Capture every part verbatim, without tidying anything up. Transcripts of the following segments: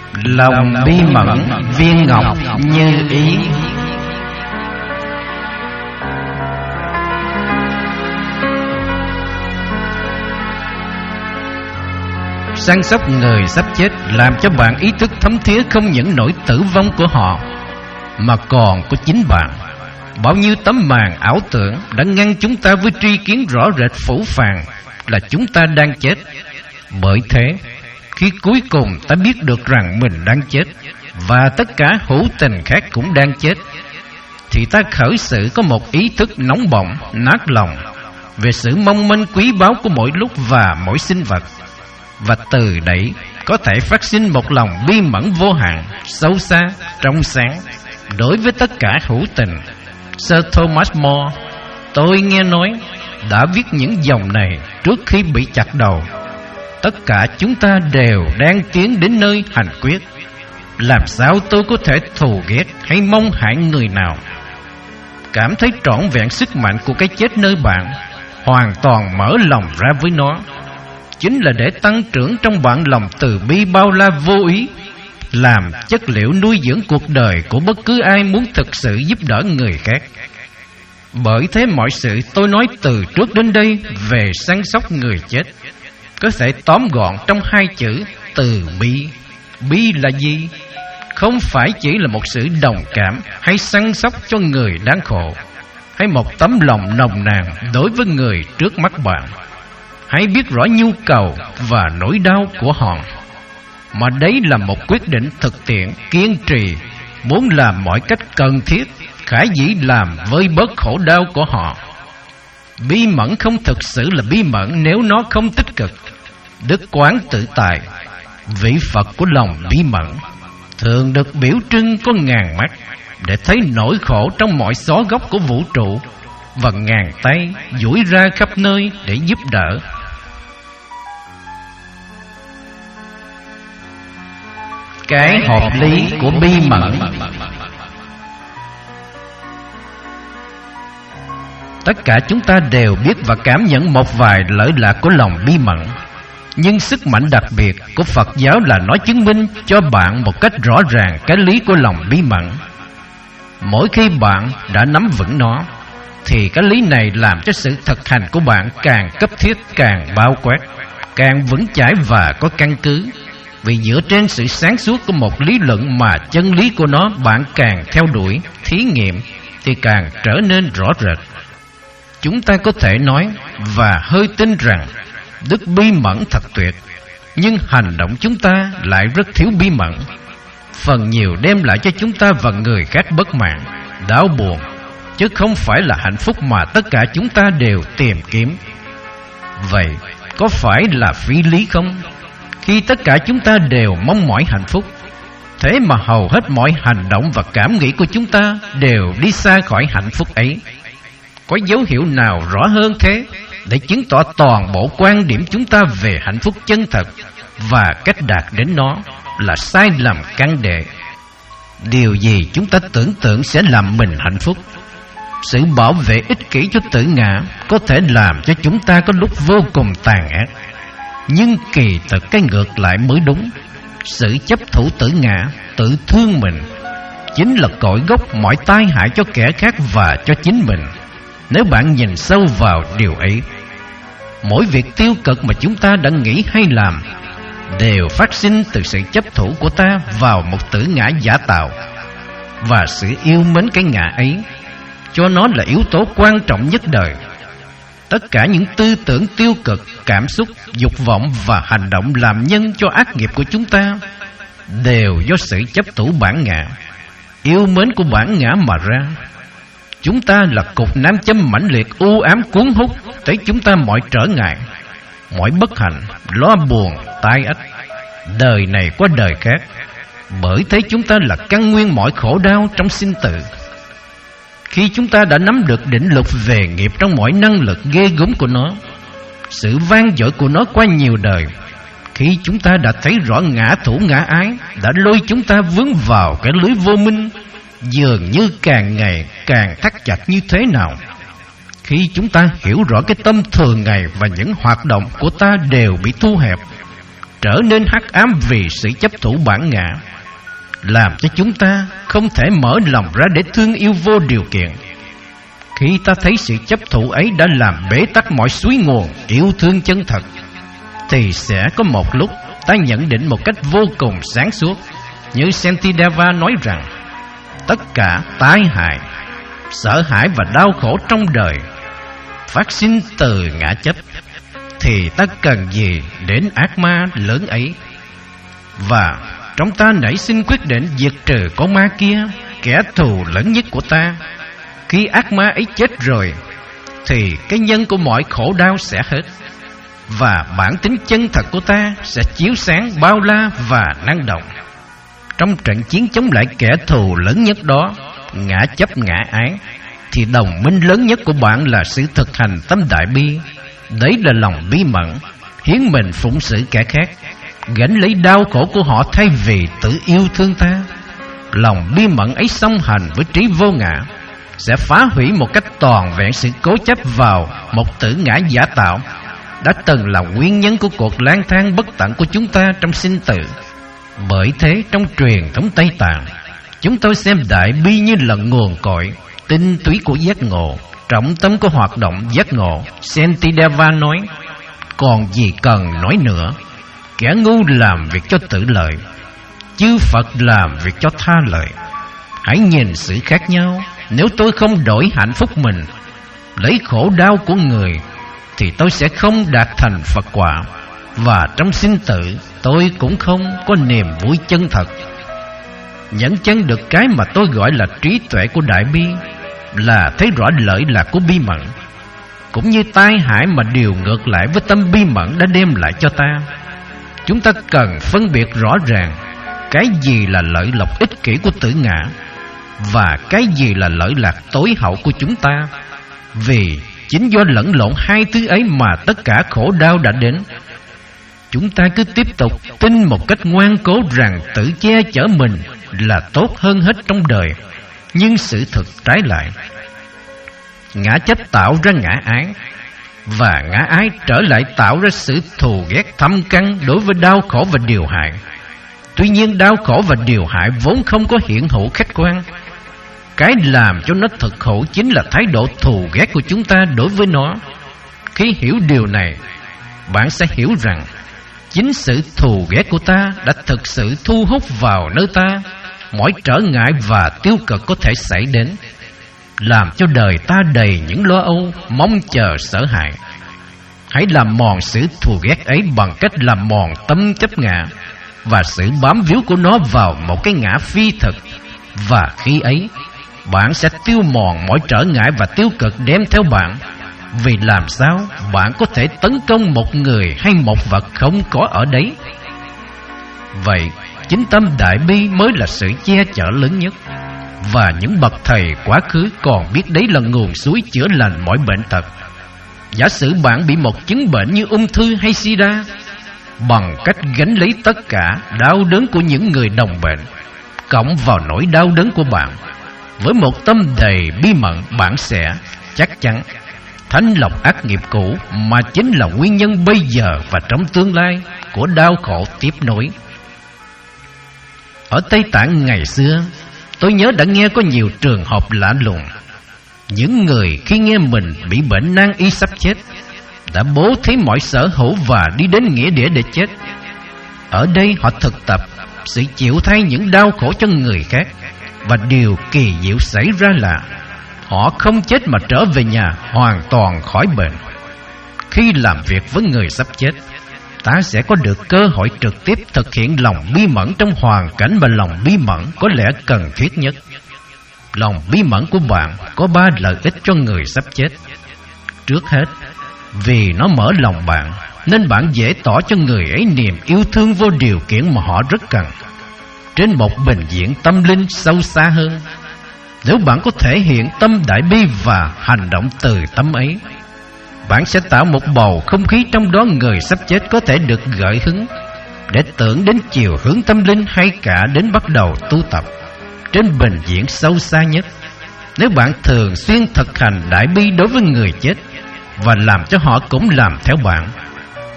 Lòng bí mẫn viên ngọc như ý. Săn sóc người sắp chết làm cho bạn ý thức thấm thía không những nỗi tử vong của họ, mà còn của chính bạn. Bao nhiêu tấm màn ảo tưởng đã ngăn chúng ta với tri kiến rõ rệt phũ phàng là chúng ta đang chết. Bởi thế, khi cuối cùng ta biết được rằng mình đang chết và tất cả hữu tình khác cũng đang chết, thì ta khởi sự có một ý thức nóng bỏng, nát lòng về sự mong manh quý báu của mỗi lúc và mỗi sinh vật. Và từ đấy có thể phát sinh một lòng bi mẫn vô hạn, sâu xa, trong sáng đối với tất cả hữu tình. Sir Thomas More, tôi nghe nói, đã viết những dòng này trước khi bị chặt đầu. Tất cả chúng ta đều đang tiến đến nơi hành quyết. Làm sao tôi có thể thù ghét hay mong hại người nào? Cảm thấy trọn vẹn sức mạnh của cái chết nơi bạn, hoàn toàn mở lòng ra với nó, chính là để tăng trưởng trong bạn lòng từ bi bao la vô ý, làm chất liệu nuôi dưỡng cuộc đời của bất cứ ai muốn thực sự giúp đỡ người khác. Bởi thế mọi sự tôi nói từ trước đến đây về săn sóc người chết có thể tóm gọn trong hai chữ từ bi. Bi là gì? Không phải chỉ là một sự đồng cảm hay săn sóc cho người đáng khổ, hay một tấm lòng nồng nàn đối với người trước mắt bạn. Hãy biết rõ nhu cầu và nỗi đau của họ, mà đấy là một quyết định thực tiễn, kiên trì, muốn làm mọi cách cần thiết, khả dĩ làm vơi bớt khổ đau của họ. Bi mẫn không thực sự là bi mẫn nếu nó không tích cực. Đức Quán Tự Tại, vị Phật của lòng bí mẫn, thường được biểu trưng có ngàn mắt để thấy nỗi khổ trong mọi xó góc của vũ trụ, và ngàn tay duỗi ra khắp nơi để giúp đỡ. Cái hợp lý của bi mẫn. Tất cả chúng ta đều biết và cảm nhận một vài lợi lạc của lòng bí mẫn, nhưng sức mạnh đặc biệt của Phật giáo là nó chứng minh cho bạn một cách rõ ràng cái lý của lòng bí mẫn. Mỗi khi bạn đã nắm vững nó, thì cái lý này làm cho sự thực hành của bạn càng cấp thiết, càng bao quát, càng vững chãi và có căn cứ. Vì dựa trên sự sáng suốt của một lý luận mà chân lý của nó bạn càng theo đuổi, thí nghiệm, thì càng trở nên rõ rệt. Chúng ta có thể nói và hơi tin rằng đức bi mẫn thật tuyệt, nhưng hành động chúng ta lại rất thiếu bi mẫn. Phần nhiều đem lại cho chúng ta và người khác bất mãn, đau buồn, chứ không phải là hạnh phúc mà tất cả chúng ta đều tìm kiếm. Vậy có phải là phi lý không? Khi tất cả chúng ta đều mong mỏi hạnh phúc, thế mà hầu hết mọi hành động và cảm nghĩ của chúng ta đều đi xa khỏi hạnh phúc ấy. Có dấu hiệu nào rõ hơn thế để chứng tỏ toàn bộ quan điểm chúng ta về hạnh phúc chân thật và cách đạt đến nó là sai lầm căn đệ? Điều gì chúng ta tưởng tượng sẽ làm mình hạnh phúc? Sự bảo vệ ích kỷ cho tự ngã có thể làm cho chúng ta có lúc vô cùng tàn ác, nhưng kỳ thực cái ngược lại mới đúng. Sự chấp thủ tự ngã, tự thương mình, chính là cội gốc mọi tai hại cho kẻ khác và cho chính mình. Nếu bạn nhìn sâu vào điều ấy, mỗi việc tiêu cực mà chúng ta đã nghĩ hay làm đều phát sinh từ sự chấp thủ của ta vào một tử ngã giả tạo. Và sự yêu mến cái ngã ấy, cho nó là yếu tố quan trọng nhất đời. Tất cả những tư tưởng tiêu cực, cảm xúc, dục vọng và hành động làm nhân cho ác nghiệp của chúng ta đều do sự chấp thủ bản ngã, yêu mến của bản ngã mà ra. Chúng ta là cục nam châm mãnh liệt u ám cuốn hút tới chúng ta mọi trở ngại, mọi bất hạnh, lo buồn, tai ách, đời này qua đời khác. Bởi thế chúng ta là căn nguyên mọi khổ đau trong sinh tử. Khi chúng ta đã nắm được định luật về nghiệp trong mọi năng lực ghê gớm của nó, sự vang dội của nó qua nhiều đời, khi chúng ta đã thấy rõ ngã thủ ngã ái đã lôi chúng ta vướng vào cái lưới vô minh, dường như càng ngày càng thắt chặt như thế nào, khi chúng ta hiểu rõ cái tâm thường ngày và những hoạt động của ta đều bị thu hẹp, trở nên hắc ám vì sự chấp thủ bản ngã, làm cho chúng ta không thể mở lòng ra để thương yêu vô điều kiện. Khi ta thấy sự chấp thủ ấy đã làm bế tắc mọi suối nguồn yêu thương chân thật, thì sẽ có một lúc ta nhận định một cách vô cùng sáng suốt, như Shantideva nói rằng tất cả tai hại, sợ hãi và đau khổ trong đời phát sinh từ ngã chấp, thì ta cần gì đến ác ma lớn ấy? Và trong ta nảy sinh quyết định diệt trừ con ma kia, kẻ thù lớn nhất của ta. Khi ác ma ấy chết rồi, thì cái nhân của mọi khổ đau sẽ hết, và bản tính chân thật của ta sẽ chiếu sáng, bao la và năng động. Trong trận chiến chống lại kẻ thù lớn nhất đó, ngã chấp ngã ái, thì đồng minh lớn nhất của bạn là sự thực hành tâm đại bi. Đấy là lòng bi mẫn, hiến mình phụng sự kẻ khác, gánh lấy đau khổ của họ thay vì tự yêu thương ta. Lòng bi mẫn ấy song hành với trí vô ngã, sẽ phá hủy một cách toàn vẹn sự cố chấp vào một tử ngã giả tạo đã từng là nguyên nhân của cuộc lang thang bất tận của chúng ta trong sinh tử. Bởi thế trong truyền thống Tây Tạng, chúng tôi xem đại bi như là nguồn cội tinh túy của giác ngộ, trọng tâm của hoạt động giác ngộ. Shantideva nói: còn gì cần nói nữa, kẻ ngu làm việc cho tự lợi, chư Phật làm việc cho tha lợi. Hãy nhìn sự khác nhau. Nếu tôi không đổi hạnh phúc mình, lấy khổ đau của người, thì tôi sẽ không đạt thành Phật quả, và trong sinh tử tôi cũng không có niềm vui chân thật. Nhẫn chân được cái mà tôi gọi là trí tuệ của đại bi, là thấy rõ lợi lạc của bi mẫn, cũng như tai hại mà điều ngược lại với tâm bi mẫn đã đem lại cho ta. Chúng ta cần phân biệt rõ ràng cái gì là lợi lộc ích kỷ của tử ngã, và cái gì là lợi lạc tối hậu của chúng ta. Vì chính do lẫn lộn hai thứ ấy mà tất cả khổ đau đã đến. Chúng ta cứ tiếp tục tin một cách ngoan cố rằng tự che chở mình là tốt hơn hết trong đời, nhưng sự thực trái lại. Ngã chấp tạo ra ngã ái, và ngã ái trở lại tạo ra sự thù ghét thâm căn đối với đau khổ và điều hại. Tuy nhiên đau khổ và điều hại vốn không có hiện hữu khách quan. Cái làm cho nó thực hữu chính là thái độ thù ghét của chúng ta đối với nó. Khi hiểu điều này, bạn sẽ hiểu rằng chính sự thù ghét của ta đã thực sự thu hút vào nơi ta mọi trở ngại và tiêu cực có thể xảy đến, làm cho đời ta đầy những lo âu, mong chờ, sợ hãi. Hãy làm mòn sự thù ghét ấy bằng cách làm mòn tâm chấp ngã và sự bám víu của nó vào một cái ngã phi thực. Và khi ấy, bạn sẽ tiêu mòn mọi trở ngại và tiêu cực đem theo bạn. Vì làm sao bạn có thể tấn công một người hay một vật không có ở đấy? Vậy, chính tâm đại bi mới là sự che chở lớn nhất. Và những bậc thầy quá khứ còn biết đấy là nguồn suối chữa lành mọi bệnh tật. Giả sử bạn bị một chứng bệnh như ung thư hay sida, bằng cách gánh lấy tất cả đau đớn của những người đồng bệnh, cộng vào nỗi đau đớn của bạn, với một tâm đầy bi mẫn, bạn sẽ chắc chắn thanh lọc ác nghiệp cũ, mà chính là nguyên nhân bây giờ và trong tương lai của đau khổ tiếp nối. Ở Tây Tạng ngày xưa, tôi nhớ đã nghe có nhiều trường hợp lạ lùng. Những người khi nghe mình bị bệnh nan y sắp chết, đã bố thí mọi sở hữu và đi đến nghĩa địa để chết. Ở đây họ thực tập sự chịu thay những đau khổ cho người khác. Và điều kỳ diệu xảy ra là họ không chết mà trở về nhà hoàn toàn khỏi bệnh. Khi làm việc với người sắp chết, ta sẽ có được cơ hội trực tiếp thực hiện lòng bi mẫn trong hoàn cảnh mà lòng bi mẫn có lẽ cần thiết nhất. Lòng bi mẫn của bạn có ba lợi ích cho người sắp chết. Trước hết, vì nó mở lòng bạn, nên bạn dễ tỏ cho người ấy niềm yêu thương vô điều kiện mà họ rất cần, trên một bình diện tâm linh sâu xa hơn. Nếu bạn có thể hiện tâm đại bi và hành động từ tâm ấy, bạn sẽ tạo một bầu không khí trong đó người sắp chết có thể được gợi hứng để tưởng đến chiều hướng tâm linh, hay cả đến bắt đầu tu tập trên bình diện sâu xa nhất. Nếu bạn thường xuyên thực hành đại bi đối với người chết và làm cho họ cũng làm theo bạn,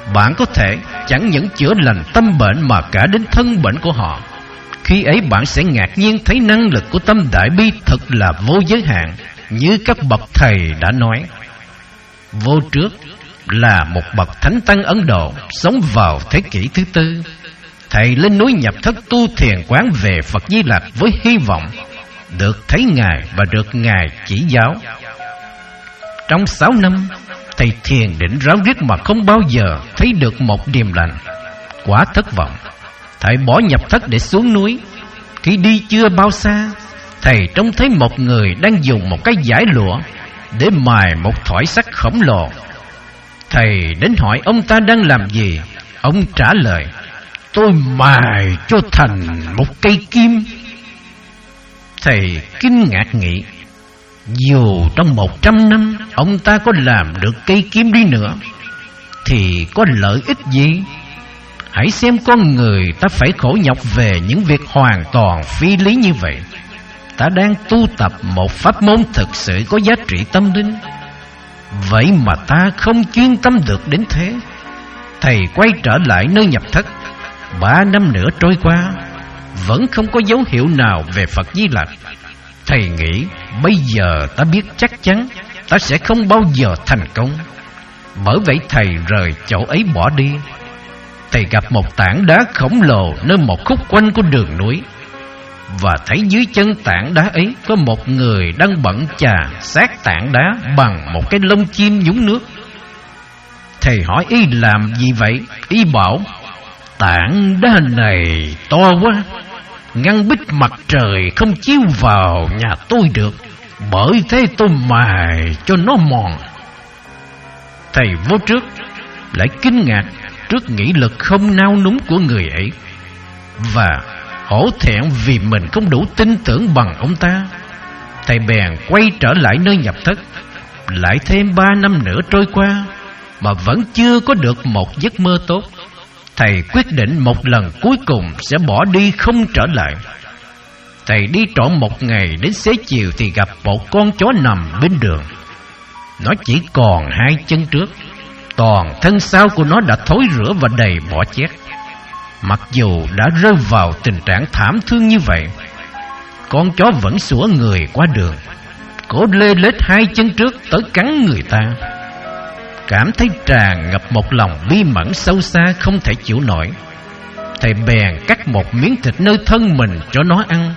bạn có thể chẳng những chữa lành tâm bệnh mà cả đến thân bệnh của họ. Khi ấy bạn sẽ ngạc nhiên thấy năng lực của tâm đại bi thật là vô giới hạn, như các bậc thầy đã nói. Vô Trước là một bậc thánh tăng Ấn Độ sống vào thế kỷ thứ tư. Thầy lên núi nhập thất tu thiền quán về Phật Di Lặc với hy vọng được thấy Ngài và được Ngài chỉ giáo. Trong sáu năm, thầy thiền định ráo riết mà không bao giờ thấy được một điềm lành. Quá thất vọng, thầy bỏ nhập thất để xuống núi. Khi đi chưa bao xa, thầy trông thấy một người đang dùng một cái dải lụa để mài một thỏi sắt khổng lồ. Thầy đến hỏi ông ta đang làm gì. Ông trả lời: tôi mài cho thành một cây kim. Thầy kinh ngạc nghĩ, dù trong một trăm năm ông ta có làm được cây kim đi nữa thì có lợi ích gì? Hãy xem con người ta phải khổ nhọc về những việc hoàn toàn phi lý như vậy. Ta đang tu tập một pháp môn thực sự có giá trị tâm linh, vậy mà ta không chuyên tâm được đến thế. Thầy quay trở lại nơi nhập thất. Ba năm nữa trôi qua, vẫn không có dấu hiệu nào về Phật Di Lặc. Thầy nghĩ, bây giờ ta biết chắc chắn ta sẽ không bao giờ thành công. Bởi vậy thầy rời chỗ ấy bỏ đi. Thầy gặp một tảng đá khổng lồ nơi một khúc quanh của đường núi, và thấy dưới chân tảng đá ấy có một người đang bận chà sát tảng đá bằng một cái lông chim nhúng nước. Thầy hỏi y làm gì vậy? Y bảo: tảng đá này to quá, ngăn bích mặt trời không chiếu vào nhà tôi được, bởi thế tôi mài cho nó mòn. Thầy Vô Trước lại kinh ngạc trước nghị lực không nao núng của người ấy, và hổ thẹn vì mình không đủ tin tưởng bằng ông ta. Thầy bèn quay trở lại nơi nhập thất. Lại thêm ba năm nữa trôi qua mà vẫn chưa có được một giấc mơ tốt. Thầy quyết định một lần cuối cùng sẽ bỏ đi không trở lại. Thầy đi trọn một ngày, đến xế chiều thì gặp một con chó nằm bên đường. Nó chỉ còn hai chân trước, toàn thân sau của nó đã thối rữa và đầy bọ chét. Mặc dù đã rơi vào tình trạng thảm thương như vậy, con chó vẫn sủa người qua đường, cố lê lết hai chân trước tới cắn người ta. Cảm thấy tràn ngập một lòng bi mẫn sâu xa không thể chịu nổi, thầy bèn cắt một miếng thịt nơi thân mình cho nó ăn,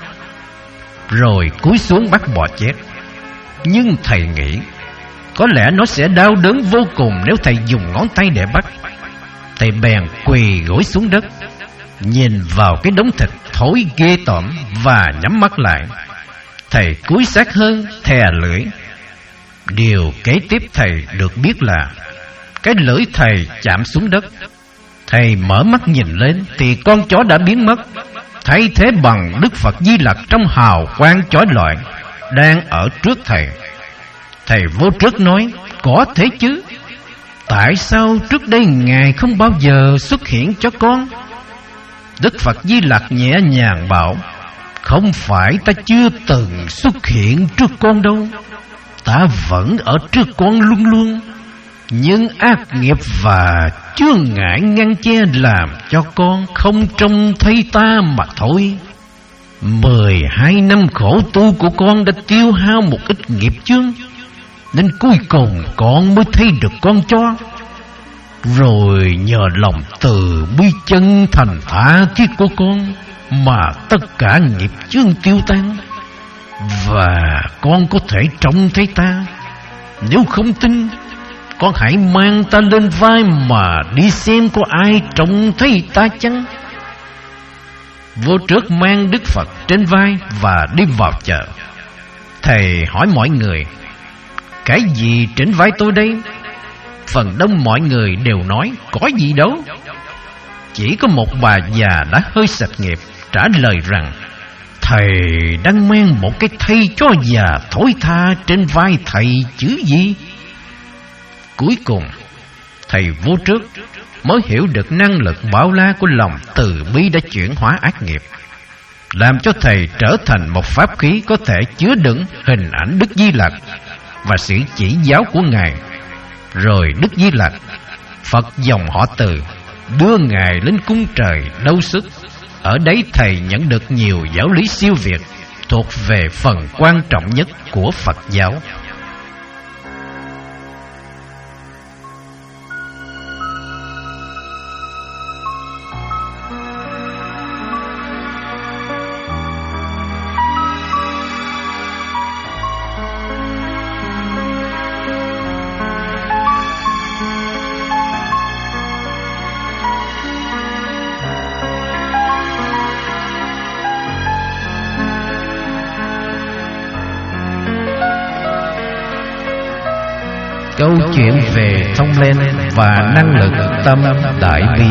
rồi cúi xuống bắt bọ chét. Nhưng thầy nghĩ có lẽ nó sẽ đau đớn vô cùng nếu thầy dùng ngón tay để bắt. Thầy bèn quỳ gối xuống đất, nhìn vào cái đống thịt thối ghê tởm và nhắm mắt lại. Thầy cúi sát hơn, thè lưỡi. Điều kế tiếp thầy được biết là cái lưỡi thầy chạm xuống đất. Thầy mở mắt nhìn lên thì con chó đã biến mất, thay thế bằng Đức Phật Di Lặc trong hào quang chói lọi đang ở trước thầy. Thầy Vô Trước nói: có thế chứ, tại sao trước đây Ngài không bao giờ xuất hiện cho con? Đức Phật Di Lặc nhẹ nhàng bảo: không phải ta chưa từng xuất hiện trước con đâu, ta vẫn ở trước con luôn luôn. Nhưng ác nghiệp và chướng ngại ngăn che làm cho con không trông thấy ta mà thôi. Mười hai năm khổ tu của con đã tiêu hao một ít nghiệp chướng, nên cuối cùng con mới thấy được con chó. Rồi nhờ lòng từ bi chân thành tha thiết của con mà tất cả nghiệp chướng tiêu tan, và con có thể trông thấy ta. Nếu không tin, con hãy mang ta lên vai mà đi xem có ai trông thấy ta chăng. Vô Trước mang Đức Phật trên vai và đi vào chợ. Thầy hỏi mọi người: cái gì trên vai tôi đây? Phần đông mọi người đều nói: có gì đâu. Chỉ có một bà già đã hơi sạch nghiệp trả lời rằng: thầy đang mang một cái thây chó già thối tha trên vai thầy chứ gì. Cuối cùng thầy Vô Trước mới hiểu được năng lực bao la của lòng từ bi đã chuyển hóa ác nghiệp, làm cho thầy trở thành một pháp khí có thể chứa đựng hình ảnh Đức Di Lặc và sự chỉ giáo của Ngài. Rồi Đức Di Lặc Phật dòng họ Từ đưa Ngài lên cung trời Đâu Sức. Ở đấy Thầy nhận được nhiều giáo lý siêu việt thuộc về phần quan trọng nhất của Phật giáo. Câu chuyện về thông lên và năng lực tâm đại bi.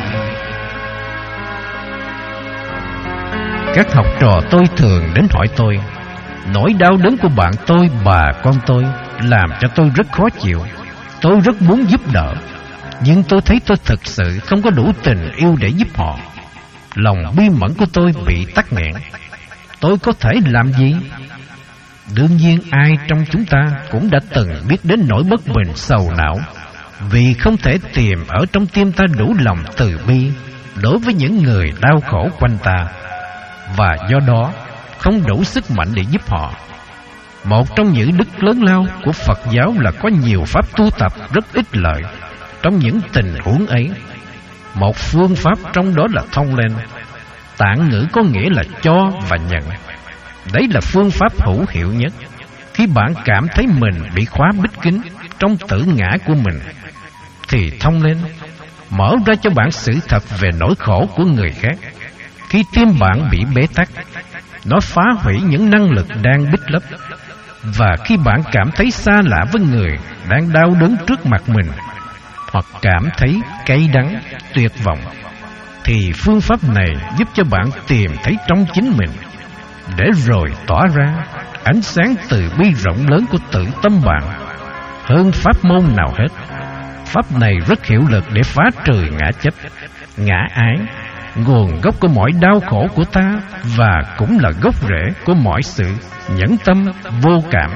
Các học trò tôi thường đến hỏi tôi, nỗi đau đớn của bạn tôi, bà con tôi làm cho tôi rất khó chịu. Tôi rất muốn giúp đỡ, nhưng tôi thấy tôi thực sự không có đủ tình yêu để giúp họ. Lòng bi mẫn của tôi bị tắc nghẽn. Tôi có thể làm gì? Đương nhiên ai trong chúng ta cũng đã từng biết đến nỗi bất bình sầu não vì không thể tìm ở trong tim ta đủ lòng từ bi đối với những người đau khổ quanh ta, và do đó không đủ sức mạnh để giúp họ. Một trong những đức lớn lao của Phật giáo là có nhiều pháp tu tập rất ích lợi trong những tình huống ấy. Một phương pháp trong đó là thông lên. Tạng ngữ có nghĩa là cho và nhận. Đấy là phương pháp hữu hiệu nhất khi bạn cảm thấy mình bị khóa bích kín trong tử ngã của mình, thì thông lên, mở ra cho bạn sự thật về nỗi khổ của người khác. Khi tim bạn bị bế tắc, nó phá hủy những năng lực đang bích lấp. Và khi bạn cảm thấy xa lạ với người đang đau đớn trước mặt mình, hoặc cảm thấy cay đắng, tuyệt vọng, thì phương pháp này giúp cho bạn tìm thấy trong chính mình, để rồi tỏa ra ánh sáng từ bi rộng lớn của tự tâm bạn hơn pháp môn nào hết. Pháp này rất hiệu lực để phá trừ ngã chấp, ngã ái, nguồn gốc của mọi đau khổ của ta, và cũng là gốc rễ của mọi sự nhẫn tâm vô cảm.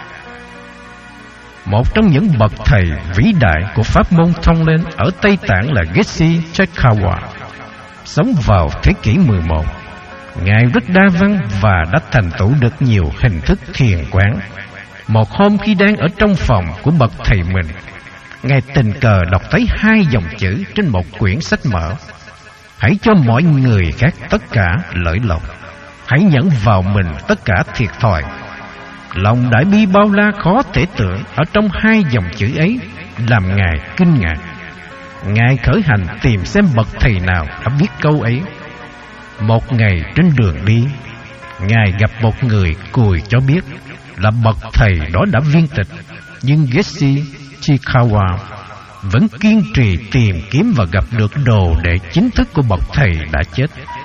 Một trong những bậc thầy vĩ đại của pháp môn thông lên ở Tây Tạng là Geshe Chekawa, sống vào thế kỷ mười một. Ngài rất đa văn và đã thành tựu được nhiều hình thức thiền quán. Một hôm khi đang ở trong phòng của bậc thầy mình, Ngài tình cờ đọc thấy hai dòng chữ trên một quyển sách mở: hãy cho mọi người khác tất cả lợi lộc, hãy nhận vào mình tất cả thiệt thòi. Lòng đại bi bao la khó thể tưởng ở trong hai dòng chữ ấy làm Ngài kinh ngạc. Ngài khởi hành tìm xem bậc thầy nào đã viết câu ấy. Một ngày trên đường đi, Ngài gặp một người cùi cho biết là bậc thầy đó đã viên tịch, nhưng Geshe Chekawa vẫn kiên trì tìm kiếm và gặp được đồ đệ chính thức của bậc thầy đã chết.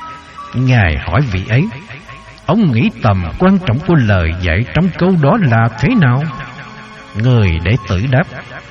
Ngài hỏi vị ấy, ông nghĩ tầm quan trọng của lời dạy trong câu đó là thế nào? Người đệ tử đáp,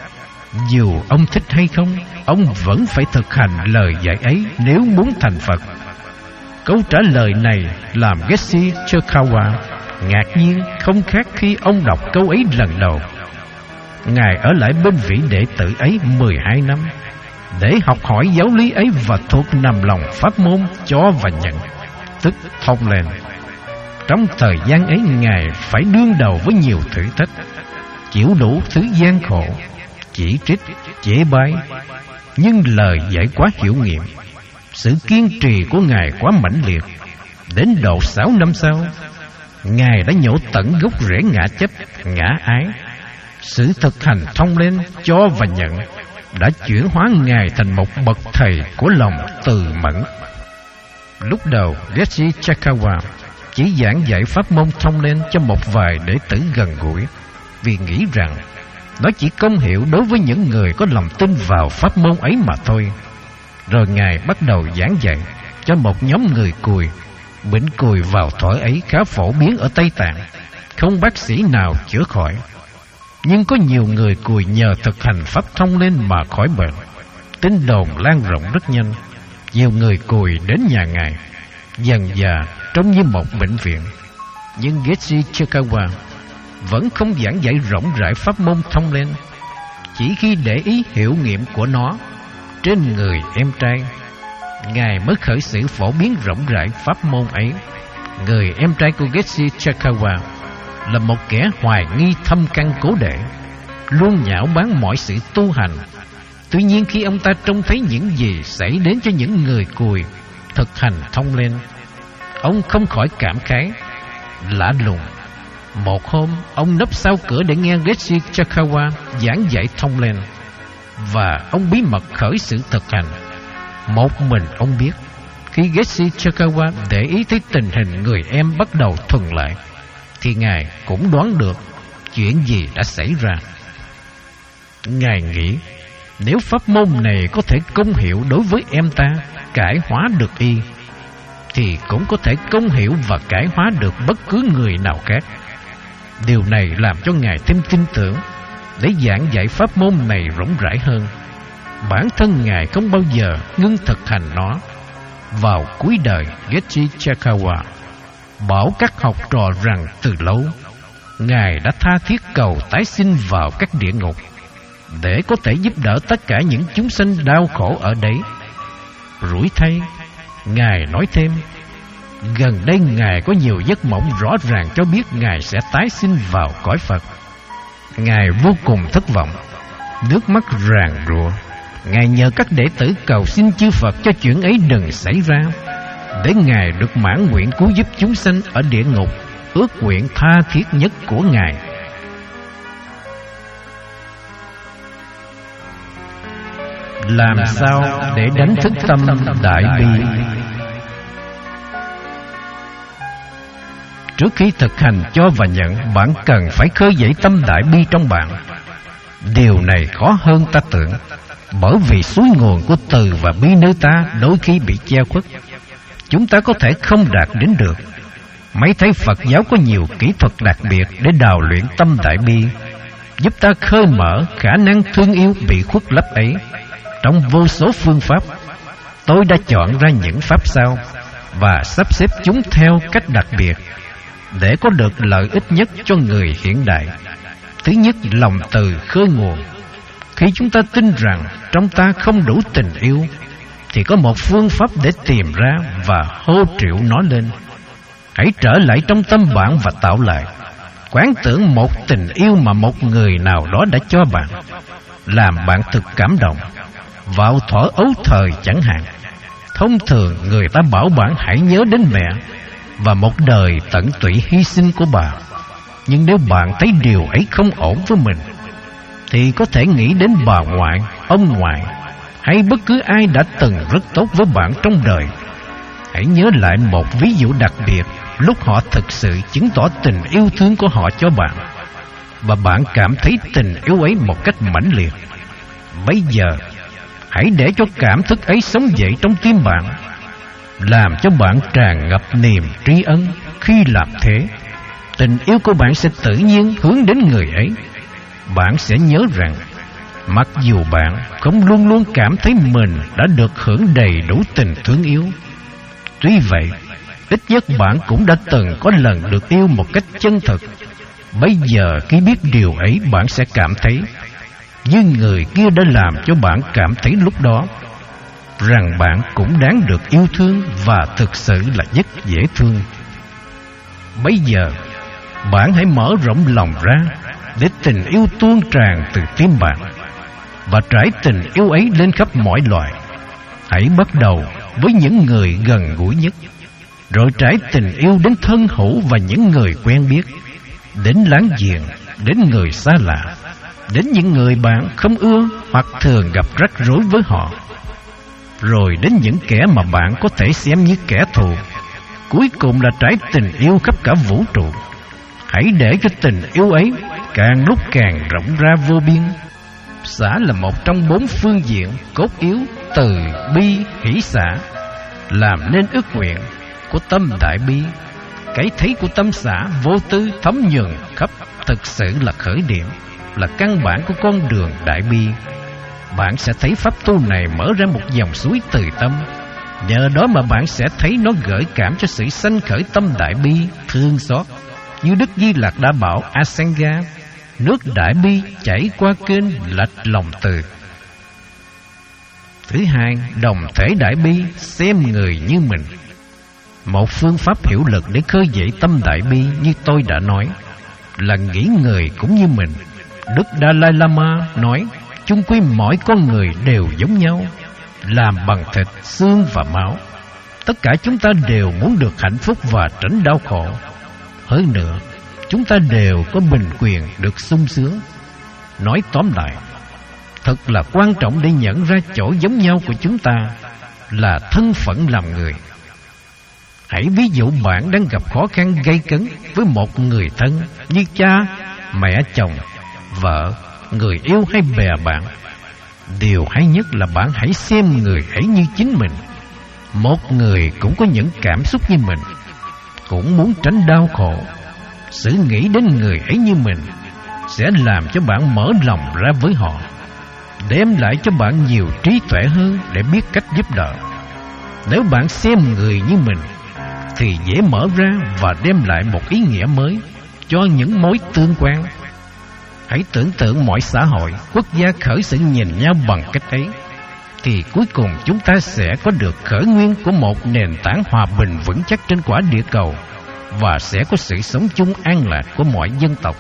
dù ông thích hay không, ông vẫn phải thực hành lời dạy ấy nếu muốn thành Phật. Câu trả lời này làm Geshe Chekawa ngạc nhiên không khác khi ông đọc câu ấy lần đầu. Ngài ở lại bên vị đệ tử ấy mười hai năm để học hỏi giáo lý ấy và thuộc nằm lòng pháp môn cho và nhận, tức thông lên. Trong thời gian ấy, Ngài phải đương đầu với nhiều thử thách, chịu đủ thứ gian khổ, chỉ trích, chê bai, nhưng lời dạy quá hiệu nghiệm. Sự kiên trì của Ngài quá mãnh liệt. Đến độ sáu năm sau, Ngài đã nhổ tận gốc rễ ngã chấp, ngã ái. Sự thực hành thông lên, cho và nhận đã chuyển hóa Ngài thành một bậc thầy của lòng từ mẫn. Lúc đầu, Geshe Chekawa chỉ giảng dạy pháp môn thông lên cho một vài đệ tử gần gũi, vì nghĩ rằng nó chỉ công hiệu đối với những người có lòng tin vào pháp môn ấy mà thôi. Rồi Ngài bắt đầu giảng dạy cho một nhóm người cùi. Bệnh cùi vào thuở ấy khá phổ biến ở Tây Tạng, không bác sĩ nào chữa khỏi. Nhưng có nhiều người cùi nhờ thực hành pháp thông lên mà khỏi bệnh. Tin đồn lan rộng rất nhanh. Nhiều người cùi đến nhà Ngài, dần dà trông như một bệnh viện. Nhưng Geshe Chekawa vẫn không giảng dạy rộng rãi pháp môn thông lên. Chỉ khi để ý hiệu nghiệm của nó trên người em trai, Ngài mới khởi sự phổ biến rộng rãi pháp môn ấy. Người em trai của Geshe Chakawa là một kẻ hoài nghi thâm căn cố để, luôn nhạo báng mọi sự tu hành. Tuy nhiên khi ông ta trông thấy những gì xảy đến cho những người cùi thực hành thông lên, ông không khỏi cảm khái lạ lùng. Một hôm, ông nấp sau cửa để nghe Geshe Chakawa giảng dạy thông lên, và ông bí mật khởi sự thực hành. Một mình ông biết, khi Geshe Chakawa để ý thấy tình hình người em bắt đầu thuần lại, thì Ngài cũng đoán được chuyện gì đã xảy ra. Ngài nghĩ, nếu pháp môn này có thể công hiệu đối với em ta, cải hóa được y, thì cũng có thể công hiệu và cải hóa được bất cứ người nào khác. Điều này làm cho Ngài thêm tin tưởng để giảng dạy pháp môn này rộng rãi hơn. Bản thân Ngài không bao giờ ngưng thực hành nó. Vào cuối đời, Geshe Chakawa bảo các học trò rằng từ lâu Ngài đã tha thiết cầu tái sinh vào các địa ngục để có thể giúp đỡ tất cả những chúng sanh đau khổ ở đấy. Rủi thay, Ngài nói thêm, gần đây Ngài có nhiều giấc mộng rõ ràng cho biết Ngài sẽ tái sinh vào cõi Phật. Ngài vô cùng thất vọng, nước mắt ràn rụa. Ngài nhờ các đệ tử cầu xin chư Phật cho chuyện ấy đừng xảy ra, để Ngài được mãn nguyện cứu giúp chúng sanh ở địa ngục, ước nguyện tha thiết nhất của Ngài. Làm sao để đánh thức tâm đại bi? Trước khi thực hành cho và nhận, bạn cần phải khơi dậy tâm đại bi trong bạn. Điều này khó hơn ta tưởng, bởi vì suối nguồn của từ và bi nơi ta đôi khi bị che khuất, chúng ta có thể không đạt đến được. Mấy thấy Phật giáo có nhiều kỹ thuật đặc biệt để đào luyện tâm đại bi, giúp ta khơi mở khả năng thương yêu bị khuất lấp ấy. Trong vô số phương pháp, tôi đã chọn ra những pháp sau và sắp xếp chúng theo cách đặc biệt để có được lợi ích nhất cho người hiện đại. Thứ nhất, lòng từ khơi nguồn. Khi chúng ta tin rằng trong ta không đủ tình yêu, thì có một phương pháp để tìm ra và hô triệu nó lên. Hãy trở lại trong tâm bạn và tạo lại, quán tưởng một tình yêu mà một người nào đó đã cho bạn, làm bạn thực cảm động. Vào thuở ấu thời chẳng hạn, thông thường người ta bảo bạn hãy nhớ đến mẹ và một đời tận tụy hy sinh của bà. Nhưng nếu bạn thấy điều ấy không ổn với mình, thì có thể nghĩ đến bà ngoại, ông ngoại, hay bất cứ ai đã từng rất tốt với bạn trong đời. Hãy nhớ lại một ví dụ đặc biệt lúc họ thực sự chứng tỏ tình yêu thương của họ cho bạn, và bạn cảm thấy tình yêu ấy một cách mãnh liệt. Bây giờ, hãy để cho cảm thức ấy sống dậy trong tim bạn, làm cho bạn tràn ngập niềm tri ân. Khi làm thế, tình yêu của bạn sẽ tự nhiên hướng đến người ấy. Bạn sẽ nhớ rằng, mặc dù bạn không luôn luôn cảm thấy mình đã được hưởng đầy đủ tình thương yêu, tuy vậy, ít nhất bạn cũng đã từng có lần được yêu một cách chân thực. Bây giờ khi biết điều ấy, bạn sẽ cảm thấy như người kia đã làm cho bạn cảm thấy lúc đó, rằng bạn cũng đáng được yêu thương và thực sự là rất dễ thương. Bây giờ, bạn hãy mở rộng lòng ra để tình yêu tuôn tràn từ tim bạn và trải tình yêu ấy lên khắp mọi loài. Hãy bắt đầu với những người gần gũi nhất, rồi trải tình yêu đến thân hữu và những người quen biết, đến láng giềng, đến người xa lạ, đến những người bạn không ưa hoặc thường gặp rắc rối với họ, rồi đến những kẻ mà bạn có thể xem như kẻ thù. Cuối cùng là trải tình yêu khắp cả vũ trụ. Hãy để cho tình yêu ấy càng lúc càng rộng ra vô biên. Xả là một trong bốn phương diện cốt yếu từ bi hỷ xả, làm nên ước nguyện của tâm đại bi. Cái thấy của tâm xả vô tư thấm nhuần khắp thực sự là khởi điểm, là căn bản của con đường đại bi. Bạn sẽ thấy pháp tu này mở ra một dòng suối từ tâm. Nhờ đó mà bạn sẽ thấy nó gợi cảm cho sự sanh khởi tâm đại bi, thương xót, như Đức Di Lặc đã bảo Asanga: nước đại bi chảy qua kênh lạch lòng từ. Thứ hai, đồng thể đại bi xem người như mình. Một phương pháp hiệu lực để khơi dậy tâm đại bi như tôi đã nói là nghĩ người cũng như mình. Đức Dalai Lama nói chung quy mỗi con người đều giống nhau, làm bằng thịt, xương và máu. Tất cả chúng ta đều muốn được hạnh phúc và tránh đau khổ. Hơn nữa, chúng ta đều có bình quyền được sung sướng. Nói tóm lại, thật là quan trọng để nhận ra chỗ giống nhau của chúng ta là thân phận làm người. Hãy ví dụ bạn đang gặp khó khăn gay cấn với một người thân như cha, mẹ, chồng, vợ, người yêu hay bè bạn. Điều hay nhất là bạn hãy xem người ấy như chính mình. Một người cũng có những cảm xúc như mình, cũng muốn tránh đau khổ. Sự nghĩ đến người ấy như mình sẽ làm cho bạn mở lòng ra với họ, đem lại cho bạn nhiều trí tuệ hơn để biết cách giúp đỡ. Nếu bạn xem người như mình thì dễ mở ra và đem lại một ý nghĩa mới cho những mối tương quan. Hãy tưởng tượng mọi xã hội, quốc gia khởi sự nhìn nhau bằng cách ấy, thì cuối cùng chúng ta sẽ có được khởi nguyên của một nền tảng hòa bình vững chắc trên quả địa cầu, và sẽ có sự sống chung an lạc của mọi dân tộc.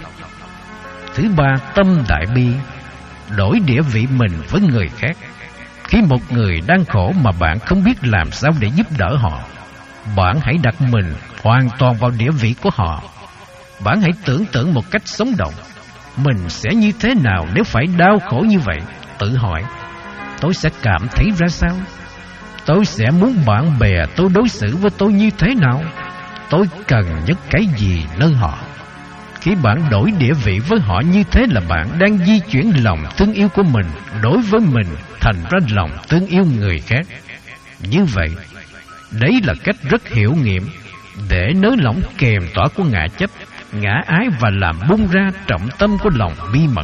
Thứ ba, tâm đại bi đổi địa vị mình với người khác. Khi một người đang khổ mà bạn không biết làm sao để giúp đỡ họ, bạn hãy đặt mình hoàn toàn vào địa vị của họ. Bạn hãy tưởng tượng một cách sống động, mình sẽ như thế nào nếu phải đau khổ như vậy. Tự hỏi, tôi sẽ cảm thấy ra sao? Tôi sẽ muốn bạn bè tôi đối xử với tôi như thế nào? Tôi cần nhất cái gì nơi họ? Khi bạn đổi địa vị với họ như thế là bạn đang di chuyển lòng thương yêu của mình đối với mình thành ra lòng thương yêu người khác. Như vậy, đấy là cách rất hiệu nghiệm để nới lỏng kềm tỏa của ngã chấp, ngã ái và làm bung ra trọng tâm của lòng bi mẫn.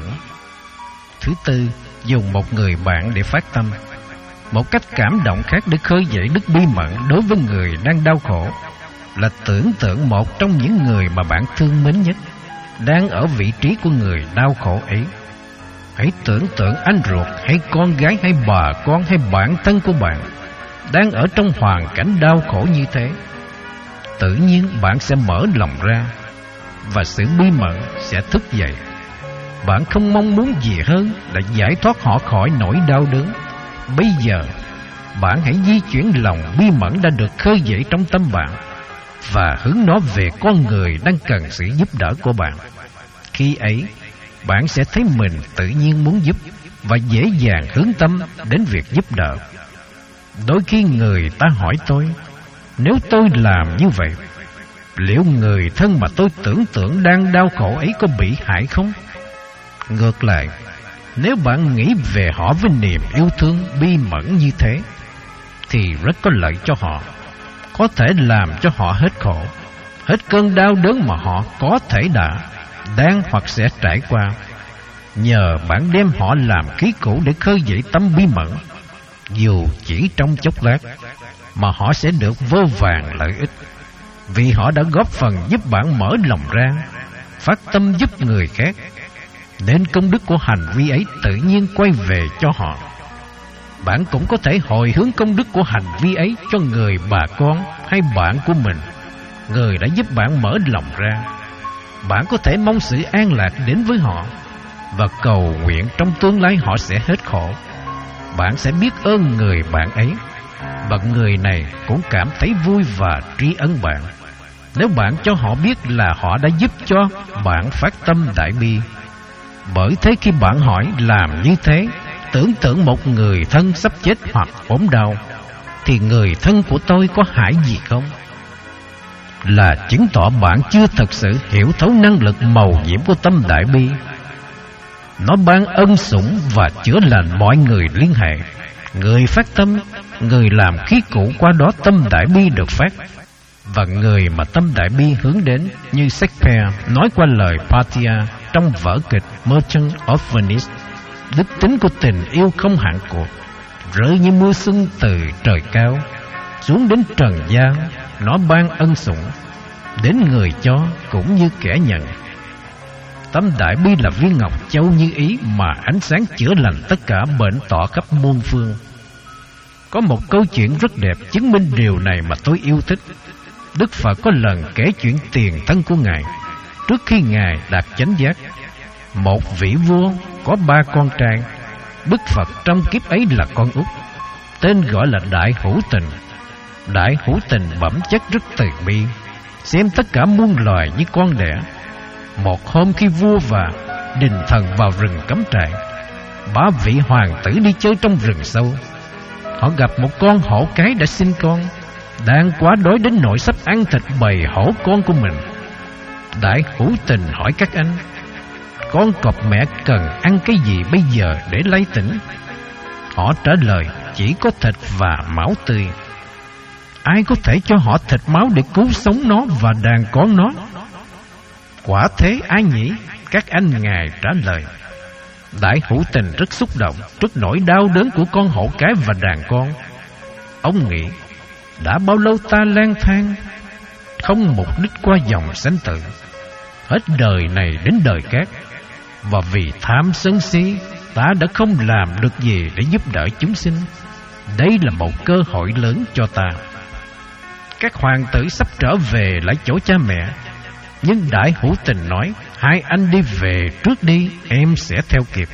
Thứ tư, dùng một người bạn để phát tâm. Một cách cảm động khác để khơi dậy đức bi mẫn đối với người đang đau khổ là tưởng tượng một trong những người mà bạn thương mến nhất đang ở vị trí của người đau khổ ấy. Hãy tưởng tượng anh ruột hay con gái hay bà con hay bạn thân của bạn đang ở trong hoàn cảnh đau khổ như thế. Tự nhiên bạn sẽ mở lòng ra và sự bi mẫn sẽ thức dậy. Bạn không mong muốn gì hơn là giải thoát họ khỏi nỗi đau đớn. Bây giờ bạn hãy di chuyển lòng bi mẫn đã được khơi dậy trong tâm bạn và hướng nó về con người đang cần sự giúp đỡ của bạn. Khi ấy, bạn sẽ thấy mình tự nhiên muốn giúp và dễ dàng hướng tâm đến việc giúp đỡ. Đôi khi người ta hỏi tôi, nếu tôi làm như vậy, liệu người thân mà tôi tưởng tượng đang đau khổ ấy có bị hại không? Ngược lại, nếu bạn nghĩ về họ với niềm yêu thương bi mẫn như thế, thì rất có lợi cho họ, có thể làm cho họ hết khổ, hết cơn đau đớn mà họ có thể đã, đang hoặc sẽ trải qua. Nhờ bạn đem họ làm khí cụ để khơi dậy tâm bi mẫn, dù chỉ trong chốc lát, mà họ sẽ được vô vàn lợi ích, vì họ đã góp phần giúp bạn mở lòng ra, phát tâm giúp người khác, nên công đức của hành vi ấy tự nhiên quay về cho họ. Bạn cũng có thể hồi hướng công đức của hành vi ấy cho người bà con hay bạn của mình, người đã giúp bạn mở lòng ra. Bạn có thể mong sự an lạc đến với họ và cầu nguyện trong tương lai họ sẽ hết khổ. Bạn sẽ biết ơn người bạn ấy, và người này cũng cảm thấy vui và tri ân bạn, nếu bạn cho họ biết là họ đã giúp cho bạn phát tâm đại bi. Bởi thế khi bạn hỏi làm như thế, tưởng tượng một người thân sắp chết hoặc ốm đau, thì người thân của tôi có hại gì không? Là chứng tỏ bạn chưa thật sự hiểu thấu năng lực mầu nhiệm của tâm đại bi. Nó ban ân sủng và chữa lành mọi người liên hệ. Người phát tâm, người làm khí cụ qua đó tâm đại bi được phát, và người mà tâm đại bi hướng đến, như Shakespeare nói qua lời Parthia trong vở kịch Merchant of Venice, đức tính của tình yêu không hạn cuộc, rơi như mưa xuân từ trời cao xuống đến trần gian. Nó ban ân sủng đến người cho cũng như kẻ nhận. Tâm Đại Bi là viên ngọc châu như ý, mà ánh sáng chữa lành tất cả bệnh tọa khắp muôn phương. Có một câu chuyện rất đẹp chứng minh điều này mà tôi yêu thích. Đức Phật có lần kể chuyện tiền thân của Ngài trước khi Ngài đạt chánh giác. Một vị vua có ba con trai. Đức Phật trong kiếp ấy là con út, tên gọi là Đại Hữu Tình. Đại Hữu Tình bẩm chất rất từ bi, xem tất cả muôn loài như con đẻ. Một hôm khi vua và đình thần vào rừng cắm trại, ba vị hoàng tử đi chơi trong rừng sâu. Họ gặp một con hổ cái đã sinh con, đang quá đói đến nỗi sắp ăn thịt bầy hổ con của mình. Đại Hữu Tình hỏi các anh: con cọp mẹ cần ăn cái gì bây giờ để lấy tỉnh? Họ trả lời: chỉ có thịt và máu tươi. Ai có thể cho họ thịt máu để cứu sống nó và đàn con nó? Quả thế ai nhỉ? Các anh ngài trả lời. Đại Hữu Tình rất xúc động trước nỗi đau đớn của con hổ cái và đàn con. Ông nghĩ: đã bao lâu ta lang thang không mục đích qua dòng sanh tử, hết đời này đến đời khác, và vì tham sân si ta đã không làm được gì để giúp đỡ chúng sinh. Đây là một cơ hội lớn cho ta. Các hoàng tử sắp trở về lại chỗ cha mẹ, nhưng Đại Hữu Tình nói: hai anh đi về trước đi, em sẽ theo kịp.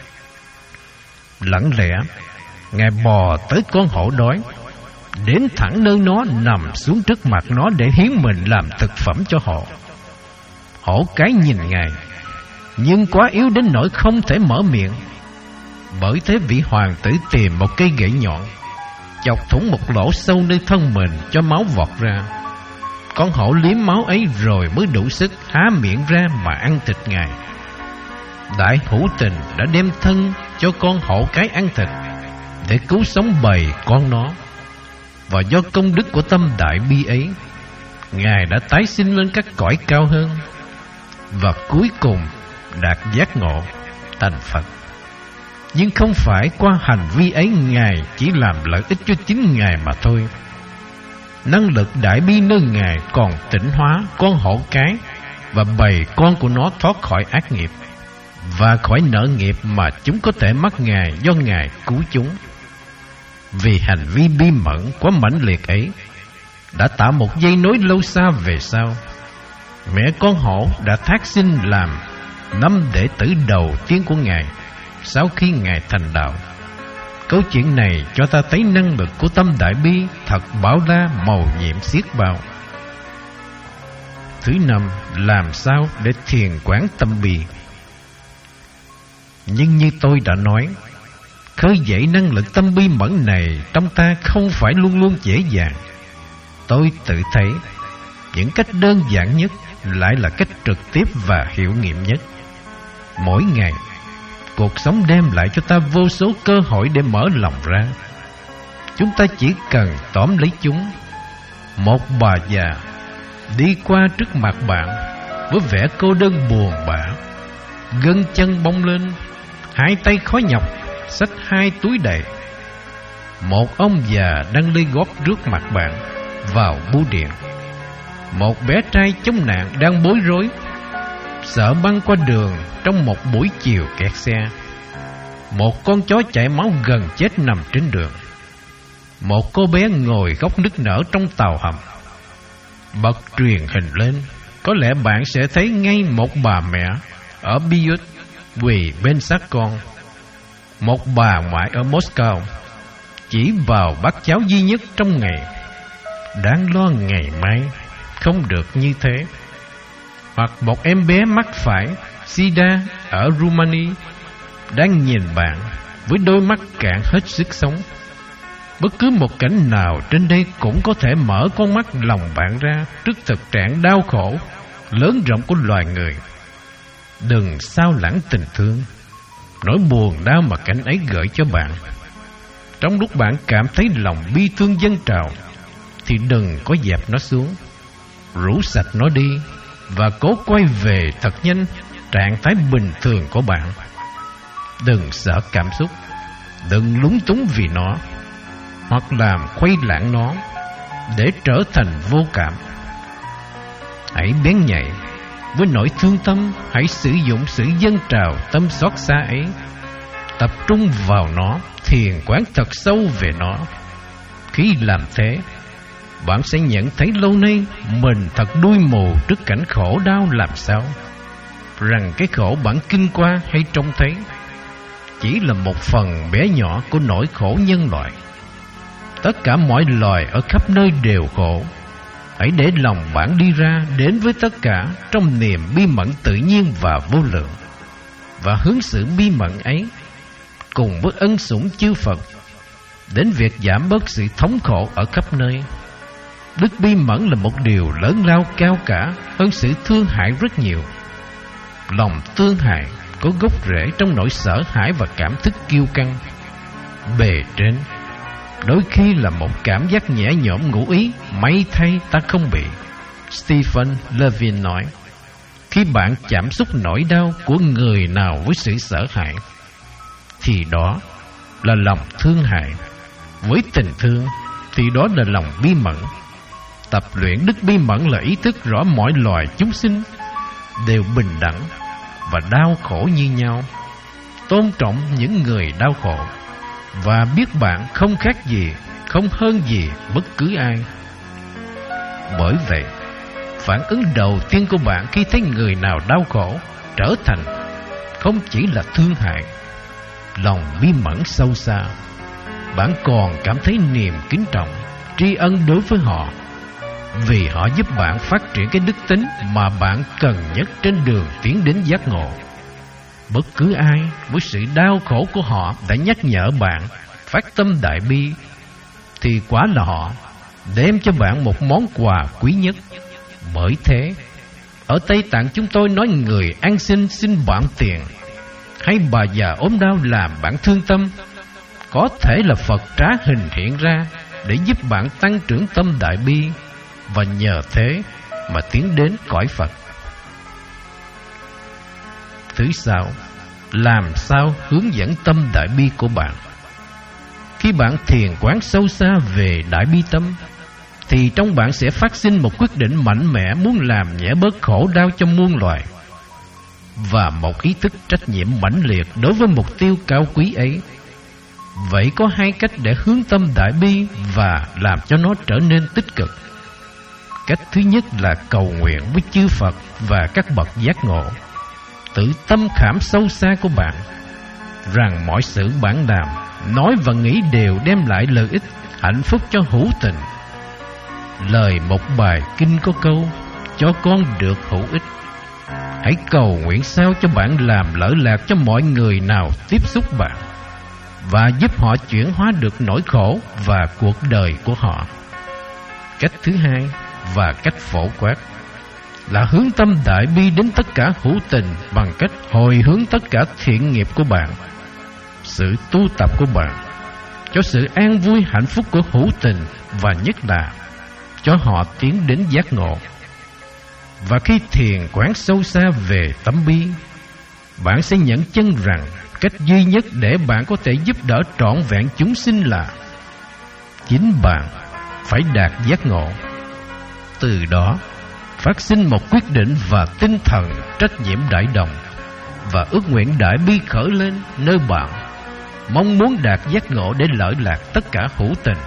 Lặng lẽ Ngài bò tới con hổ đói, đến thẳng nơi nó, nằm xuống trước mặt nó để hiến mình làm thực phẩm cho họ. Hổ cái nhìn Ngài, nhưng quá yếu đến nỗi không thể mở miệng. Bởi thế vị hoàng tử tìm một cây gậy nhọn, chọc thủng một lỗ sâu nơi thân mình cho máu vọt ra. Con hổ liếm máu ấy rồi mới đủ sức há miệng ra mà ăn thịt Ngài. Đại Hữu Tình đã đem thân cho con hổ cái ăn thịt để cứu sống bầy con nó. Và do công đức của tâm đại bi ấy, Ngài đã tái sinh lên các cõi cao hơn, và cuối cùng đạt giác ngộ thành Phật. Nhưng không phải qua hành vi ấy Ngài chỉ làm lợi ích cho chính Ngài mà thôi. Năng lực đại bi nơi Ngài còn tịnh hóa con hổ cái và bầy con của nó thoát khỏi ác nghiệp và khỏi nợ nghiệp mà chúng có thể mắc Ngài do Ngài cứu chúng. Vì hành vi bi mẫn quá mãnh liệt ấy đã tạo một dây nối lâu xa về sau. Mẹ con hổ đã thác sinh làm năm đệ tử đầu tiên của Ngài sau khi Ngài thành đạo. Câu chuyện này cho ta thấy năng lực của tâm đại bi thật bao la màu nhiệm xiết bao. Thứ năm, làm sao để thiền quán tâm bi? Nhưng như tôi đã nói, khơi dậy năng lực tâm bi mẫn này trong ta không phải luôn luôn dễ dàng. Tôi tự thấy những cách đơn giản nhất lại là cách trực tiếp và hiệu nghiệm nhất. Mỗi ngày, cuộc sống đem lại cho ta vô số cơ hội để mở lòng ra. Chúng ta chỉ cần tóm lấy chúng. Một bà già đi qua trước mặt bạn với vẻ cô đơn buồn bã, gân chân bong lên, hai tay khó nhọc xách hai túi đầy. Một ông già đang lê gót trước mặt bạn vào bưu điện. Một bé trai chống nạn đang bối rối, sợ băng qua đường trong một buổi chiều kẹt xe. Một con chó chảy máu gần chết nằm trên đường. Một cô bé ngồi khóc nức nở trong tàu hầm. Bật truyền hình lên, có lẽ bạn sẽ thấy ngay một bà mẹ ở Biot quỳ bên xác con, một bà ngoại ở Moscow chỉ vào bát cháo duy nhất trong ngày, đáng lo ngày mai không được như thế. Hoặc một em bé mắc phải sida ở Rumani đang nhìn bạn với đôi mắt cạn hết sức sống. Bất cứ một cảnh nào trên đây cũng có thể mở con mắt lòng bạn ra trước thực trạng đau khổ lớn rộng của loài người. Đừng sao lãng tình thương, nỗi buồn đau mà cảnh ấy gợi cho bạn. Trong lúc bạn cảm thấy lòng bi thương dâng trào thì đừng có dẹp nó xuống, rũ sạch nó đi và cố quay về thật nhanh trạng thái bình thường của bạn. Đừng sợ cảm xúc, đừng lúng túng vì nó, hoặc làm khuấy lãng nó để trở thành vô cảm. Hãy bén nhạy, với nỗi thương tâm, hãy sử dụng sự dâng trào tâm xót xa ấy, tập trung vào nó, thiền quán thật sâu về nó. Khi làm thế, bạn sẽ nhận thấy lâu nay mình thật đuôi mù trước cảnh khổ đau làm sao, rằng cái khổ bạn kinh qua hay trông thấy chỉ là một phần bé nhỏ của nỗi khổ nhân loại. Tất cả mọi loài ở khắp nơi đều khổ. Hãy để lòng bạn đi ra đến với tất cả trong niềm bi mẫn tự nhiên và vô lượng, và hướng xử bi mẫn ấy cùng với ân sủng chư Phật đến việc giảm bớt sự thống khổ ở khắp nơi. Đức bi mẫn là một điều lớn lao cao cả hơn sự thương hại rất nhiều. Lòng thương hại có gốc rễ trong nỗi sợ hãi và cảm thức kiêu căng. Bề trên đôi khi là một cảm giác nhẹ nhõm ngụ ý, may thay ta không bị. Stephen Levin nói, khi bạn chạm xúc nỗi đau của người nào với sự sợ hãi, thì đó là lòng thương hại. Với tình thương thì đó là lòng bi mẫn. Tập luyện đức bi mẫn là ý thức rõ mọi loài chúng sinh đều bình đẳng và đau khổ như nhau, tôn trọng những người đau khổ, và biết bạn không khác gì, không hơn gì bất cứ ai. Bởi vậy, phản ứng đầu tiên của bạn khi thấy người nào đau khổ trở thành không chỉ là thương hại, lòng bi mẫn sâu xa. Bạn còn cảm thấy niềm kính trọng, tri ân đối với họ, vì họ giúp bạn phát triển cái đức tính mà bạn cần nhất trên đường tiến đến giác ngộ. Bất cứ ai với sự đau khổ của họ đã nhắc nhở bạn phát tâm đại bi, thì quả là họ đem cho bạn một món quà quý nhất. Bởi thế, ở Tây Tạng chúng tôi nói người ăn xin xin bạn tiền, hay bà già ốm đau làm bạn thương tâm, có thể là Phật trá hình hiện ra để giúp bạn tăng trưởng tâm đại bi, và nhờ thế mà tiến đến cõi Phật. Thứ sáu, làm sao hướng dẫn tâm đại bi của bạn? Khi bạn thiền quán sâu xa về đại bi tâm, thì trong bạn sẽ phát sinh một quyết định mạnh mẽ muốn làm nhẹ bớt khổ đau cho muôn loài, và một ý thức trách nhiệm mãnh liệt đối với mục tiêu cao quý ấy. Vậy có hai cách để hướng tâm đại bi và làm cho nó trở nên tích cực. Cách thứ nhất là cầu nguyện với chư Phật và các bậc giác ngộ, tự tâm khảm sâu xa của bạn rằng mọi sự bạn làm, nói và nghĩ đều đem lại lợi ích, hạnh phúc cho hữu tình. Lời một bài kinh có câu, cho con được hữu ích. Hãy cầu nguyện sao cho bạn làm lợi lạc cho mọi người nào tiếp xúc bạn, và giúp họ chuyển hóa được nỗi khổ và cuộc đời của họ. Cách thứ hai và cách phổ quát là hướng tâm đại bi đến tất cả hữu tình bằng cách hồi hướng tất cả thiện nghiệp của bạn, sự tu tập của bạn, cho sự an vui hạnh phúc của hữu tình, và nhất là cho họ tiến đến giác ngộ. Và khi thiền quán sâu xa về tâm bi, bạn sẽ nhận chân rằng cách duy nhất để bạn có thể giúp đỡ trọn vẹn chúng sinh là chính bạn phải đạt giác ngộ. Từ đó phát sinh một quyết định và tinh thần trách nhiệm đại đồng, và ước nguyện đại bi khởi lên nơi bạn, mong muốn đạt giác ngộ để lợi lạc tất cả hữu tình.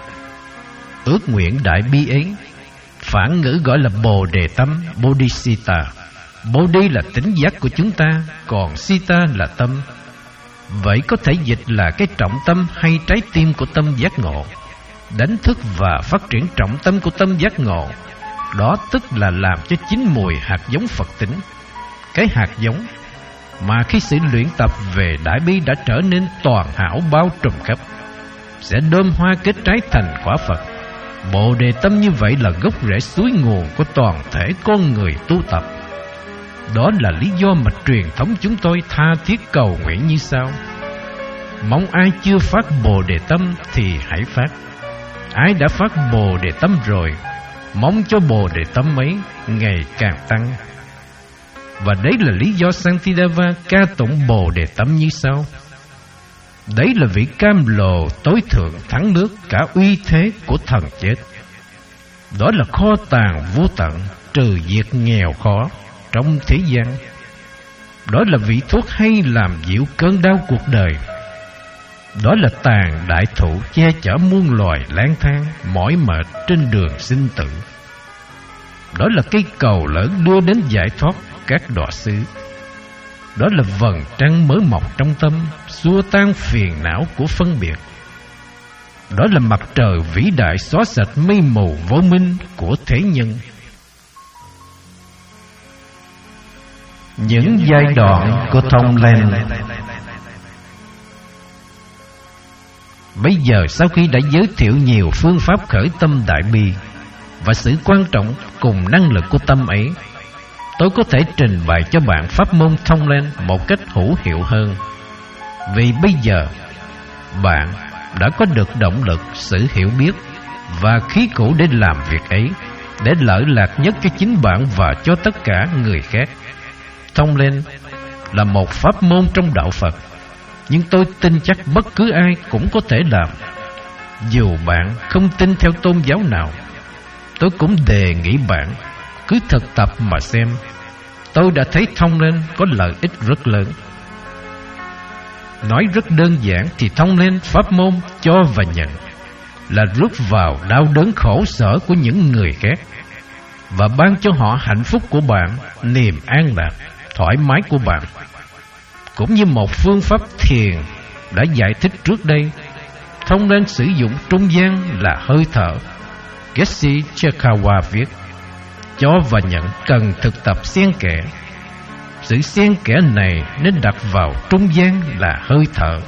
Ước nguyện đại bi ấy, phản ngữ gọi là Bồ Đề Tâm, Bodhisatta. Bodhi là tính giác của chúng ta, còn Sita là tâm. Vậy có thể dịch là cái trọng tâm hay trái tim của tâm giác ngộ. Đánh thức và phát triển trọng tâm của tâm giác ngộ, đó tức là làm cho chín mùi hạt giống Phật tính. Cái hạt giống mà khi sự luyện tập về đại bi đã trở nên toàn hảo bao trùm khắp, sẽ đơm hoa kết trái thành quả Phật. Bồ Đề Tâm như vậy là gốc rễ suối nguồn của toàn thể con người tu tập. Đó là lý do mà truyền thống chúng tôi tha thiết cầu nguyện như sau: mong ai chưa phát Bồ Đề Tâm thì hãy phát. Ai đã phát Bồ Đề Tâm rồi, mong cho Bồ Đề Tâm ấy ngày càng tăng. Và đấy là lý do Santideva ca tụng Bồ Đề Tâm như sau: đấy là vị cam lồ tối thượng thắng nước cả uy thế của thần chết. Đó là kho tàng vô tận, trừ diệt nghèo khó, trong thế gian. Đó là vị thuốc hay làm dịu cơn đau cuộc đời. Đó là tàn đại thụ che chở muôn loài lang thang mỏi mệt trên đường sinh tử. Đó là cây cầu lớn đưa đến giải thoát các đọa xứ. Đó là vầng trăng mới mọc trong tâm, xua tan phiền não của phân biệt. Đó là mặt trời vĩ đại xóa sạch mây mù vô minh của thế nhân. Những giai đoạn của thông lên. Bây giờ sau khi đã giới thiệu nhiều phương pháp khởi tâm đại bi và sự quan trọng cùng năng lực của tâm ấy, tôi có thể trình bày cho bạn pháp môn thông lên một cách hữu hiệu hơn. Vì bây giờ bạn đã có được động lực, sự hiểu biết và khí cụ để làm việc ấy, để lợi lạc nhất cho chính bạn và cho tất cả người khác. Thông lên là một pháp môn trong đạo Phật, nhưng tôi tin chắc bất cứ ai cũng có thể làm. Dù bạn không tin theo tôn giáo nào, tôi cũng đề nghị bạn cứ thực tập mà xem. Tôi đã thấy thông lên có lợi ích rất lớn. Nói rất đơn giản thì thông lên pháp môn cho và nhận là rút vào đau đớn khổ sở của những người khác và ban cho họ hạnh phúc của bạn, niềm an lạc, thoải mái của bạn. Cũng như một phương pháp thiền đã giải thích trước đây, thông lên sử dụng trung gian là hơi thở. Geshe Chekawa viết, cho và nhận cần thực tập xen kẽ. Sự xen kẽ này nên đặt vào trung gian là hơi thở.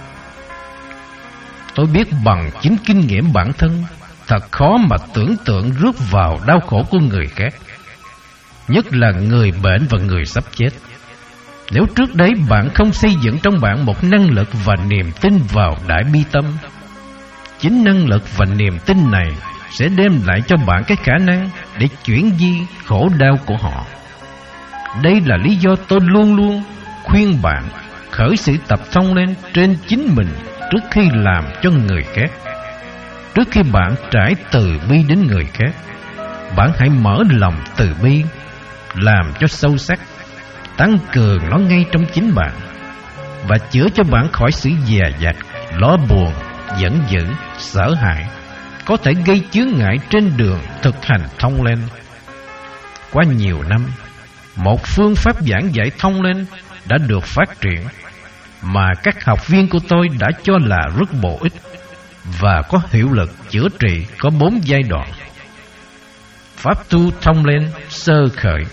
Tôi biết bằng chính kinh nghiệm bản thân, thật khó mà tưởng tượng rước vào đau khổ của người khác, nhất là người bệnh và người sắp chết. Nếu trước đấy bạn không xây dựng trong bạn một năng lực và niềm tin vào đại bi tâm, chính năng lực và niềm tin này sẽ đem lại cho bạn cái khả năng để chuyển di khổ đau của họ. Đây là lý do tôi luôn luôn khuyên bạn khởi sự tập thông lên trên chính mình trước khi làm cho người khác. Trước khi bạn trải từ bi đến người khác, bạn hãy mở lòng từ bi, làm cho sâu sắc, tăng cường nó ngay trong chính bạn và chữa cho bạn khỏi sự dè dặt, lo buồn, giận dữ, sợ hãi có thể gây chướng ngại trên đường thực hành thông lên. Qua nhiều năm, một phương pháp giảng dạy thông lên đã được phát triển mà các học viên của tôi đã cho là rất bổ ích và có hiệu lực chữa trị có bốn giai đoạn. Pháp tu thông lên sơ khởi.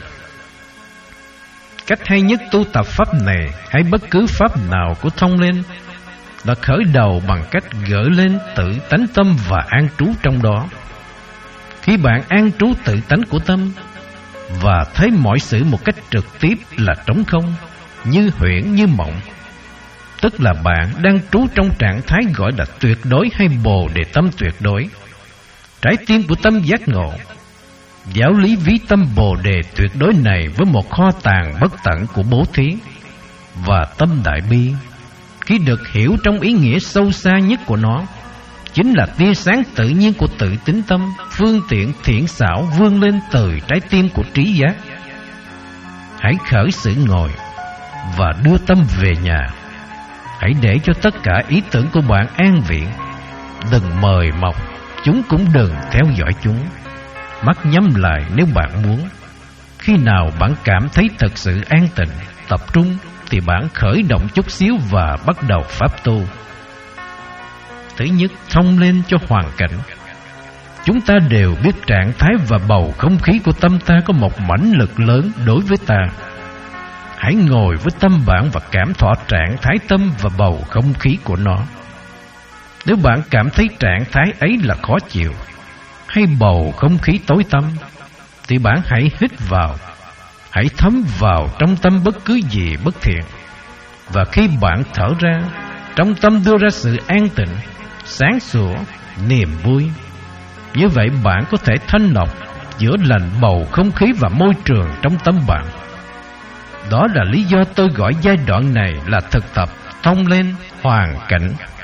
Cách hay nhất tu tập pháp này hay bất cứ pháp nào của thông lên là khởi đầu bằng cách gợi lên tự tánh tâm và an trú trong đó. Khi bạn an trú tự tánh của tâm và thấy mọi sự một cách trực tiếp là trống không, như huyễn như mộng, tức là bạn đang trú trong trạng thái gọi là tuyệt đối hay bồ đề tâm tuyệt đối, trái tim của tâm giác ngộ. Giáo lý ví tâm bồ đề tuyệt đối này với một kho tàng bất tận của bố thí và tâm đại bi, khi được hiểu trong ý nghĩa sâu xa nhất của nó, chính là tia sáng tự nhiên của tự tính tâm, phương tiện thiện xảo vươn lên từ trái tim của trí giác. Hãy khởi sự ngồi và đưa tâm về nhà. Hãy để cho tất cả ý tưởng của bạn an vị. Đừng mời mọc, chúng cũng đừng theo dõi chúng. Mắt nhắm lại nếu bạn muốn. Khi nào bạn cảm thấy thật sự an tịnh, tập trung, thì bạn khởi động chút xíu và bắt đầu pháp tu. Thứ nhất, thông lên cho hoàn cảnh. Chúng ta đều biết trạng thái và bầu không khí của tâm ta có một mãnh lực lớn đối với ta. Hãy ngồi với tâm bạn và cảm thọ trạng thái tâm và bầu không khí của nó. Nếu bạn cảm thấy trạng thái ấy là khó chịu hay bầu không khí tối tăm, thì bạn hãy hít vào, hãy thấm vào trong tâm bất cứ gì bất thiện. Và khi bạn thở ra, trong tâm đưa ra sự an tịnh, sáng sủa, niềm vui. Như vậy bạn có thể thanh lọc, chữa lành bầu không khí và môi trường trong tâm bạn. Đó là lý do tôi gọi giai đoạn này là thực tập thông lên hoàn cảnh.